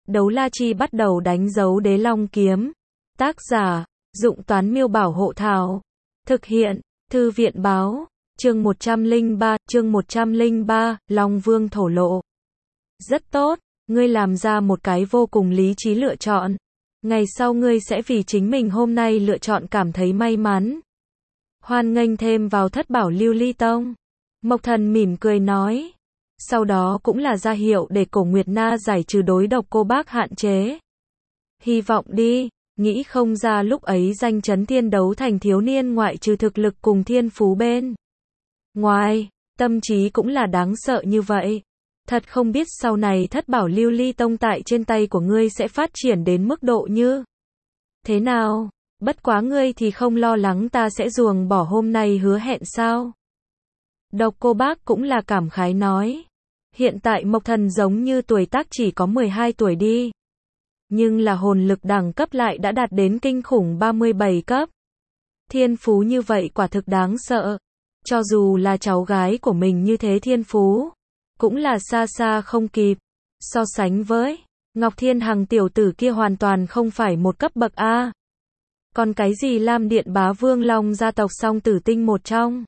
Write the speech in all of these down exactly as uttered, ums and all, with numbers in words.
Đấu la chi bắt đầu đánh dấu đế long kiếm. Tác giả, Dụng Toán Miêu Bảo Hộ Thảo. Thực hiện, Thư viện Báo. Chương một trăm lẻ ba, chương một trăm lẻ ba, Long Vương thổ lộ. Rất tốt, ngươi làm ra một cái vô cùng lý trí lựa chọn. Ngày sau ngươi sẽ vì chính mình hôm nay lựa chọn cảm thấy may mắn. Hoan nghênh thêm vào Thất Bảo Lưu Ly Tông. Mộc Thần mỉm cười nói. Sau đó cũng là ra hiệu để Cổ Nguyệt Na giải trừ đối độc cô bác hạn chế. Hy vọng đi, nghĩ không ra lúc ấy danh chấn thiên đấu thành thiếu niên ngoại trừ thực lực cùng thiên phú bên ngoài, tâm trí cũng là đáng sợ như vậy. Thật không biết sau này Thất Bảo Lưu Ly Tông tại trên tay của ngươi sẽ phát triển đến mức độ như thế nào, bất quá ngươi thì không lo lắng ta sẽ ruồng bỏ hôm nay hứa hẹn sao? Độc cô bác cũng là cảm khái nói. Hiện tại Mộc Thần giống như tuổi tác chỉ có mười hai tuổi đi. Nhưng là hồn lực đẳng cấp lại đã đạt đến kinh khủng ba mươi bảy cấp. Thiên phú như vậy quả thực đáng sợ. Cho dù là cháu gái của mình như thế thiên phú, cũng là xa xa không kịp. So sánh với Ngọc Thiên Hằng tiểu tử kia hoàn toàn không phải một cấp bậc A. Còn cái gì Lam Điện Bá Vương Long gia tộc song tử tinh một trong.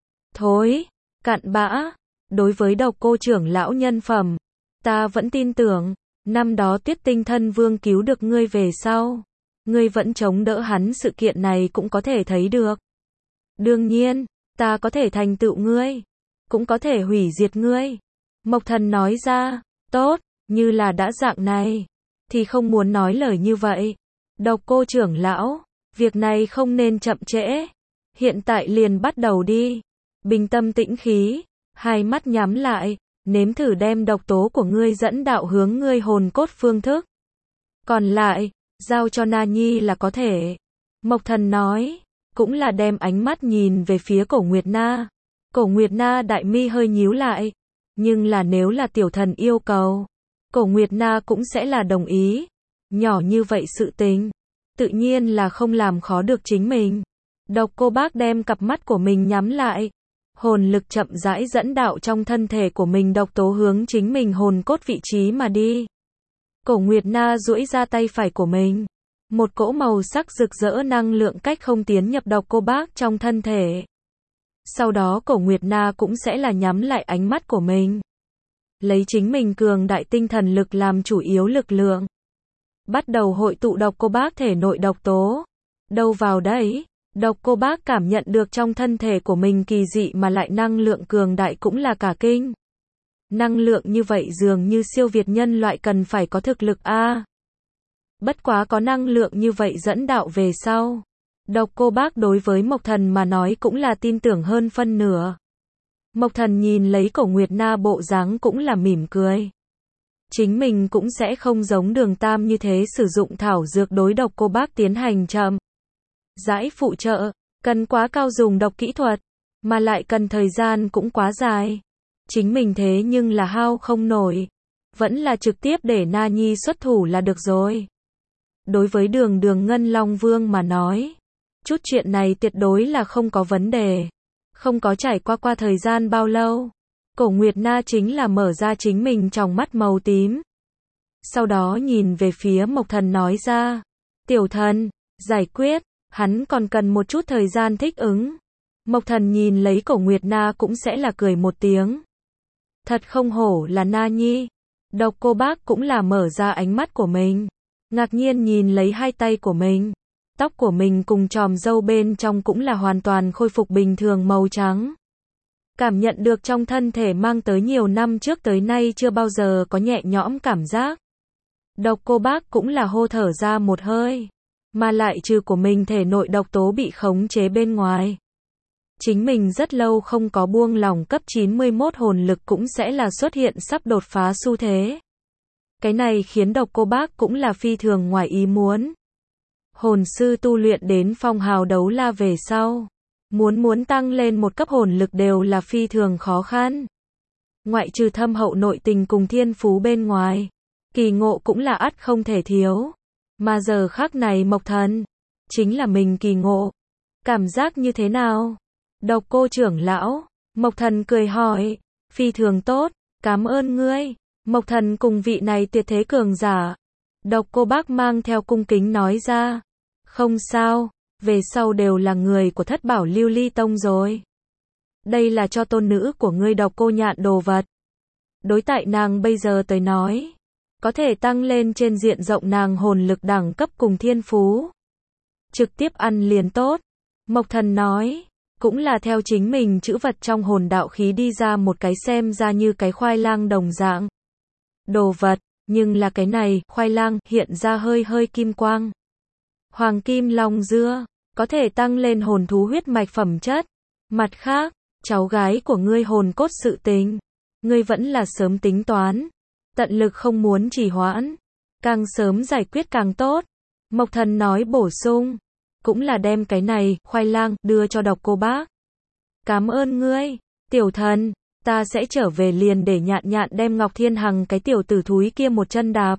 Thối, cặn bã. Đối với độc cô trưởng lão nhân phẩm, ta vẫn tin tưởng, năm đó Tuyết Tinh Thân Vương cứu được ngươi về sau, ngươi vẫn chống đỡ hắn, sự kiện này cũng có thể thấy được. Đương nhiên, ta có thể thành tựu ngươi, cũng có thể hủy diệt ngươi. Mộc Thần nói ra, tốt, như là đã dạng này, thì không muốn nói lời như vậy. Độc cô trưởng lão, việc này không nên chậm trễ, hiện tại liền bắt đầu đi. Bình tâm tĩnh khí, hai mắt nhắm lại, nếm thử đem độc tố của ngươi dẫn đạo hướng ngươi hồn cốt phương thức. Còn lại, giao cho Na Nhi là có thể. Mộc Thần nói, cũng là đem ánh mắt nhìn về phía Cổ Nguyệt Na. Cổ Nguyệt Na đại mi hơi nhíu lại, nhưng là nếu là tiểu thần yêu cầu, Cổ Nguyệt Na cũng sẽ là đồng ý. Nhỏ như vậy sự tình, tự nhiên là không làm khó được chính mình. Độc cô bác đem cặp mắt của mình nhắm lại. Hồn lực chậm rãi dẫn đạo trong thân thể của mình độc tố hướng chính mình hồn cốt vị trí mà đi. Cổ Nguyệt Na duỗi ra tay phải của mình. Một cỗ màu sắc rực rỡ năng lượng cách không tiến nhập độc cô bác trong thân thể. Sau đó Cổ Nguyệt Na cũng sẽ là nhắm lại ánh mắt của mình. Lấy chính mình cường đại tinh thần lực làm chủ yếu lực lượng. Bắt đầu hội tụ độc cô bác thể nội độc tố. Đâu vào đấy? Độc cô bác cảm nhận được trong thân thể của mình kỳ dị mà lại năng lượng cường đại cũng là cả kinh. Năng lượng như vậy dường như siêu việt nhân loại cần phải có thực lực A. Bất quá có năng lượng như vậy dẫn đạo về sau. Độc cô bác đối với Mộc Thần mà nói cũng là tin tưởng hơn phân nửa. Mộc Thần nhìn lấy Cổ Nguyệt Na bộ dáng cũng là mỉm cười. Chính mình cũng sẽ không giống Đường Tam như thế sử dụng thảo dược đối độc cô bác tiến hành chậm rãi phụ trợ, cần quá cao dùng độc kỹ thuật, mà lại cần thời gian cũng quá dài. Chính mình thế nhưng là hao không nổi, vẫn là trực tiếp để Na Nhi xuất thủ là được rồi. Đối với Đường Đường Ngân Long Vương mà nói, chút chuyện này tuyệt đối là không có vấn đề. Không có trải qua qua thời gian bao lâu, Cổ Nguyệt Na chính là mở ra chính mình tròng mắt màu tím. Sau đó nhìn về phía Mộc Thần nói ra, tiểu thần, giải quyết. Hắn còn cần một chút thời gian thích ứng. Mộc Thần nhìn lấy Cổ Nguyệt Na cũng sẽ là cười một tiếng. Thật không hổ là Na Nhi. Độc cô bác cũng là mở ra ánh mắt của mình. Ngạc nhiên nhìn lấy hai tay của mình. Tóc của mình cùng chòm râu bên trong cũng là hoàn toàn khôi phục bình thường màu trắng. Cảm nhận được trong thân thể mang tới nhiều năm trước tới nay chưa bao giờ có nhẹ nhõm cảm giác. Độc cô bác cũng là hô thở ra một hơi. Mà lại trừ của mình thể nội độc tố bị khống chế bên ngoài. Chính mình rất lâu không có buông lỏng cấp chín mươi mốt hồn lực cũng sẽ là xuất hiện sắp đột phá xu thế. Cái này khiến độc cô bác cũng là phi thường ngoài ý muốn. Hồn sư tu luyện đến phong hào đấu la về sau. Muốn muốn tăng lên một cấp hồn lực đều là phi thường khó khăn. Ngoại trừ thâm hậu nội tình cùng thiên phú bên ngoài. Kỳ ngộ cũng là ắt không thể thiếu. Mà giờ khắc này Mộc Thần, chính là mình kỳ ngộ. Cảm giác như thế nào? Độc cô trưởng lão, Mộc Thần cười hỏi, phi thường tốt, cảm ơn ngươi. Mộc Thần cùng vị này tuyệt thế cường giả, Độc Cô Bác mang theo cung kính nói ra. Không sao, về sau đều là người của Thất Bảo Lưu Ly Tông rồi. Đây là cho tôn nữ của ngươi Độc Cô Nhạn đồ vật. Đối tại nàng bây giờ tới nói, có thể tăng lên trên diện rộng nàng hồn lực đẳng cấp cùng thiên phú. Trực tiếp ăn liền tốt. Mộc Thần nói, cũng là theo chính mình chữ vật trong hồn đạo khí đi ra một cái xem ra như cái khoai lang đồng dạng. Đồ vật, nhưng là cái này, khoai lang, hiện ra hơi hơi kim quang. Hoàng kim long dưa, có thể tăng lên hồn thú huyết mạch phẩm chất. Mặt khác, cháu gái của ngươi hồn cốt sự tình, ngươi vẫn là sớm tính toán, tận lực không muốn trì hoãn, càng sớm giải quyết càng tốt. Mộc Thần nói bổ sung, cũng là đem cái này, khoai lang, đưa cho Độc Cô Bác. Cảm ơn ngươi, tiểu thần, ta sẽ trở về liền để Nhạn Nhạn đem Ngọc Thiên Hằng cái tiểu tử thúi kia một chân đạp.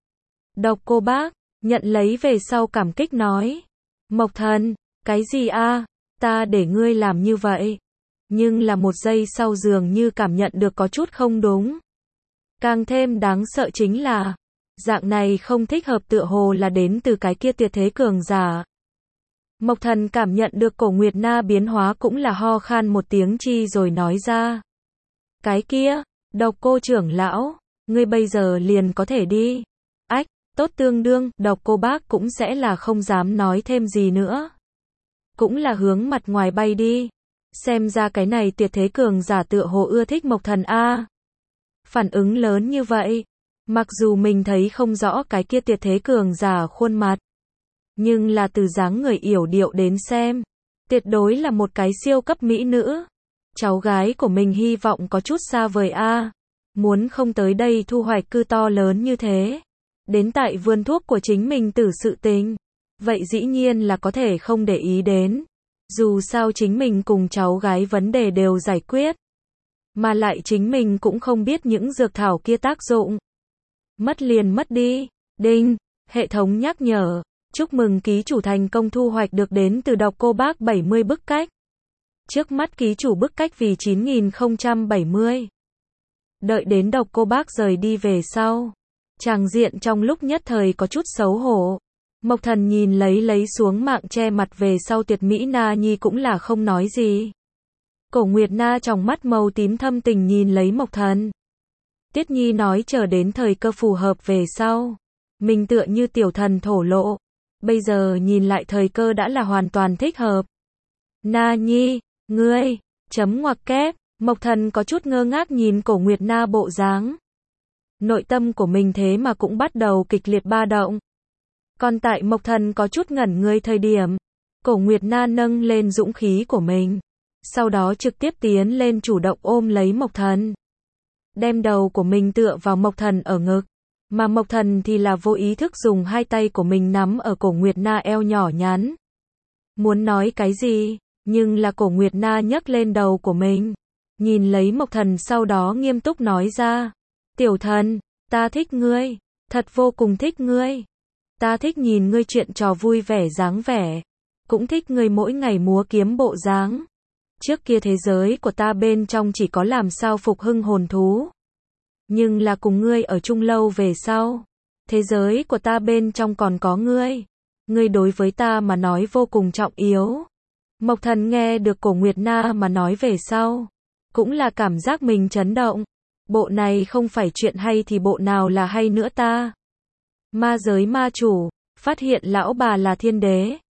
Độc Cô Bác, nhận lấy về sau cảm kích nói, Mộc Thần, cái gì a, ta để ngươi làm như vậy. Nhưng là một giây sau dường như cảm nhận được có chút không đúng. Càng thêm đáng sợ chính là, dạng này không thích hợp tựa hồ là đến từ cái kia tuyệt thế cường giả. Mộc Thần cảm nhận được Cổ Nguyệt Na biến hóa cũng là ho khan một tiếng chi rồi nói ra. Cái kia, Độc Cô trưởng lão, ngươi bây giờ liền có thể đi. Ách, tốt tương đương, Độc Cô Bác cũng sẽ là không dám nói thêm gì nữa. Cũng là hướng mặt ngoài bay đi. Xem ra cái này tuyệt thế cường giả tựa hồ ưa thích Mộc Thần a. Phản ứng lớn như vậy, mặc dù mình thấy không rõ cái kia tuyệt thế cường giả khuôn mặt, nhưng là từ dáng người yểu điệu đến xem, tuyệt đối là một cái siêu cấp mỹ nữ. Cháu gái của mình hy vọng có chút xa vời a. Muốn không tới đây thu hoạch cư to lớn như thế, đến tại vườn thuốc của chính mình tử sự tình, vậy dĩ nhiên là có thể không để ý đến. Dù sao chính mình cùng cháu gái vấn đề đều giải quyết, mà lại chính mình cũng không biết những dược thảo kia tác dụng. Mất liền mất đi. Đinh, hệ thống nhắc nhở, chúc mừng ký chủ thành công thu hoạch được đến từ Độc Cô Bác bảy mươi bức cách. Trước mắt ký chủ bức cách vì chín nghìn không trăm bảy mươi. Đợi đến Độc Cô Bác rời đi về sau, tràng diện trong lúc nhất thời có chút xấu hổ. Mộc Thần nhìn lấy lấy xuống mạng che mặt về sau tuyệt mỹ Na Nhi cũng là không nói gì. Cổ Nguyệt Na trong mắt màu tím thâm tình nhìn lấy Mộc Thần. Tiết Nhi nói chờ đến thời cơ phù hợp về sau, mình tựa như tiểu thần thổ lộ. Bây giờ nhìn lại thời cơ đã là hoàn toàn thích hợp. Na Nhi, ngươi, chấm ngoặc kép, Mộc Thần có chút ngơ ngác nhìn Cổ Nguyệt Na bộ dáng. Nội tâm của mình thế mà cũng bắt đầu kịch liệt ba động. Còn tại Mộc Thần có chút ngẩn người thời điểm, Cổ Nguyệt Na nâng lên dũng khí của mình, sau đó trực tiếp tiến lên chủ động ôm lấy Mộc Thần, đem đầu của mình tựa vào Mộc Thần ở ngực, mà Mộc Thần thì là vô ý thức dùng hai tay của mình nắm ở Cổ Nguyệt Na eo nhỏ nhắn. Muốn nói cái gì, nhưng là Cổ Nguyệt Na nhấc lên đầu của mình, nhìn lấy Mộc Thần sau đó nghiêm túc nói ra, tiểu thần, ta thích ngươi, thật vô cùng thích ngươi. Ta thích nhìn ngươi chuyện trò vui vẻ dáng vẻ, cũng thích ngươi mỗi ngày múa kiếm bộ dáng. Trước kia thế giới của ta bên trong chỉ có làm sao phục hưng hồn thú, nhưng là cùng ngươi ở chung lâu về sau, thế giới của ta bên trong còn có ngươi. Ngươi đối với ta mà nói vô cùng trọng yếu. Mộc Thần nghe được Cổ Nguyệt Na mà nói về sau, cũng là cảm giác mình chấn động. Bộ này không phải chuyện hay thì bộ nào là hay nữa ta. Ma giới ma chủ, phát hiện lão bà là thiên đế.